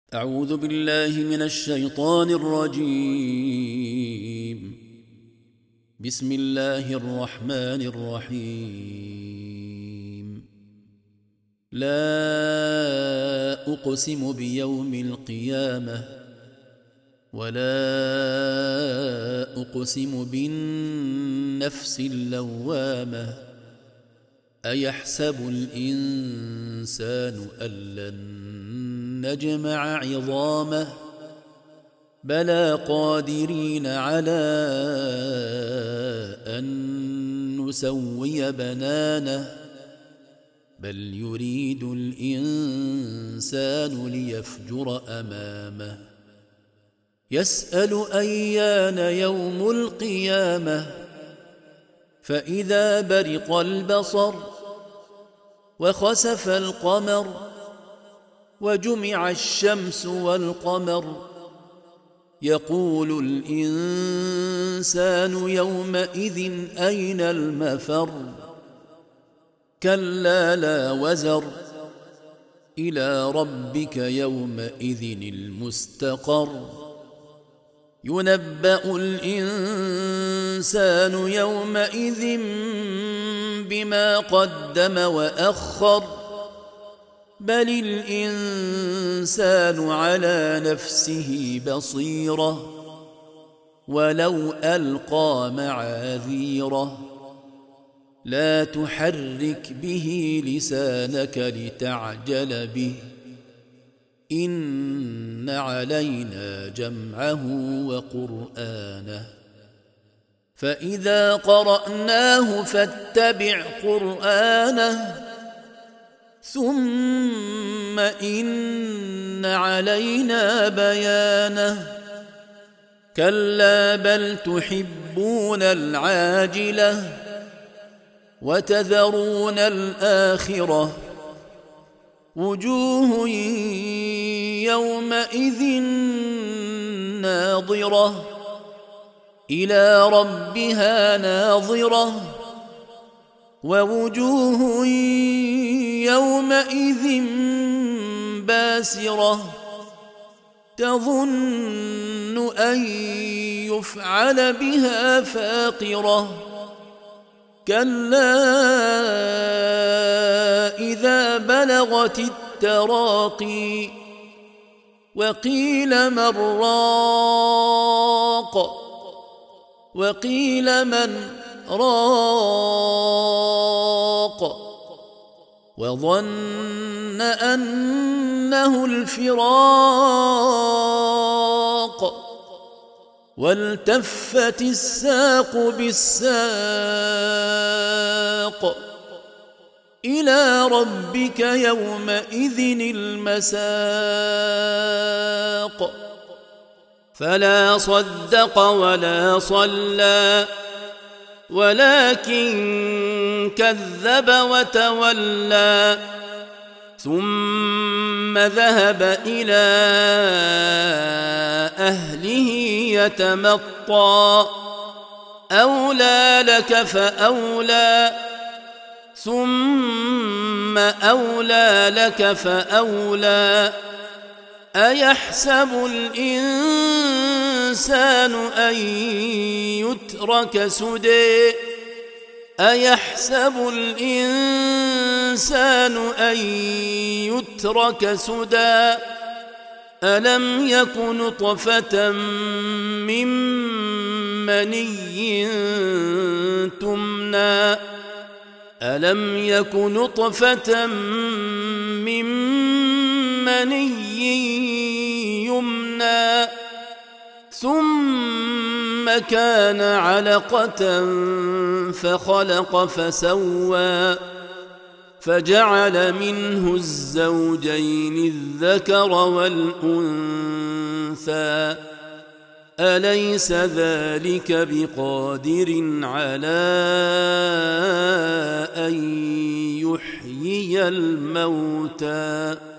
أعوذ بالله من الشيطان الرجيم. بسم الله الرحمن الرحيم. لا أقسم بيوم القيامة ولا أقسم بالنفس اللوامة أيحسب الإنسان أن لن نجمع عظامه بلى قادرين على أن نسوي بنانه بل يريد الإنسان ليفجر أمامه يسأل أيان يوم القيامة فإذا برق البصر وخسف القمر وجمع الشمس والقمر يقول الإنسان يومئذ أين المفر كلا لا وزر إلى ربك يومئذ المستقر ينبأ الإنسان يومئذ بما قدم وأخر بل الإنسان على نفسه بصيرة ولو ألقى معاذيره لا تحرك به لسانك لتعجل به إن علينا جمعه وقرآنه فإذا قرأناه فاتبع قرآنه ثم إن علينا بيانه كلا بل تحبون العاجلة وتذرون الآخرة وجوه يومئذ ناظرة إلى ربها ناظرة ووجوه يومئذ باسرة تظن أن يفعل بها فاقرة كلا إذا بلغت التراقي وقيل من راق وقيل من راق وظن أنه الفراق والتفت الساق بالساق إلى ربك يومئذ المساق فلا صدق ولا صلى ولكن كذب وتولى ثم ذهب إلى أهله يتمطى أولى لك فأولى ثم أولى لك فأولى أيحسب الإنسان أن يترك سدى أيحسب الإنسان أن يترك سدى ألم يك نطفة من مني تمنى ألم يك نطفة من مني يمنى ثم كان علقة فخلق فسوى فجعل منه الزوجين الذكر والأنثى أليس ذلك بقادر على أن يحيي الموتى